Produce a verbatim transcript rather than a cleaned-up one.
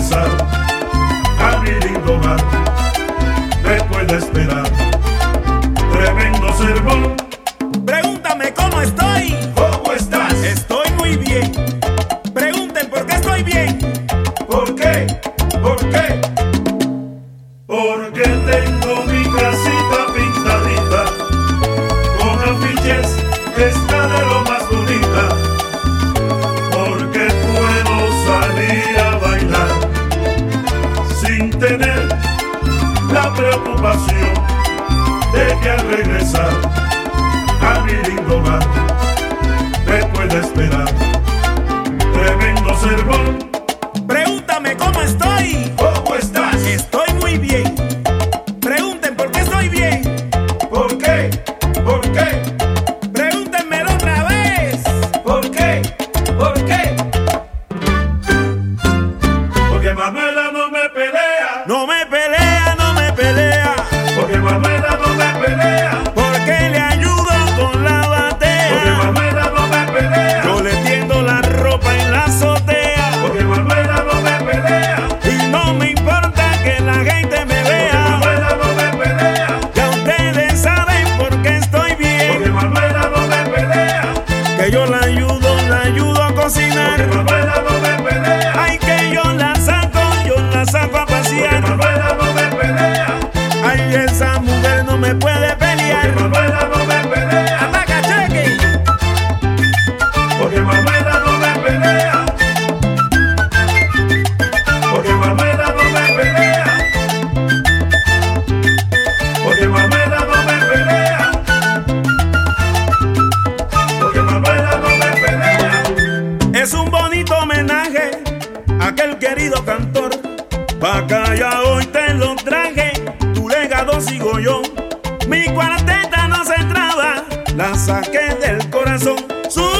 regresar a mi lindo hogar. Después de esperar tremendo sermón. Pregúntame cómo estoy. ¿Cómo estás? Estoy muy bien. Pregunten por qué estoy bien. ¿Por qué? ¿Por qué? Porque tengo mi casita pintadita con afiches que está de lo más bonita. Porque puedo salir a bailar sin tener la preocupación de que al regresar a mi lindo hogar, después de esperar tremendo sermón. Pregúntame cómo estoy. ¿Cómo estás? Estoy muy bien. Pregunten por qué estoy bien. ¿Por qué? ¿Por qué? Pregúntenmelo otra vez. ¿Por qué? ¿Por qué? Porque Manuela no me pelea. No me pelea, no me pelea. Porque Manuela no me pelea. Porque le ayudo con la batea. Porque Manuela no me pelea. Yo le tiendo la ropa en la azotea. Porque Manuela no me pelea. Y no me importa que la gente me Porque vea. Manuela no me pelea. Ya ustedes saben por qué estoy Porque bien. Manuela no me pelea. Que yo la ayudo, la ayudo a Porque cocinar. Manuela no me pelea. Ay, que yo la saco, yo la saco a Porque pasear. Manuela no me pelea. Ay, esa mujer no me puede Porque pelear. Manuela no me pelea. Ataca, cheque. Porque Manuela no me pelea. Porque Manuela no me pelea. Porque Manuela no me pelea. Porque Manuela no me pelea. Es un bonito homenaje a aquel querido cantor. Pa' acá ya hoy te lo traje. Tu legado sigo yo. Mi cuarteta no se traba. La saqué del corazón. Su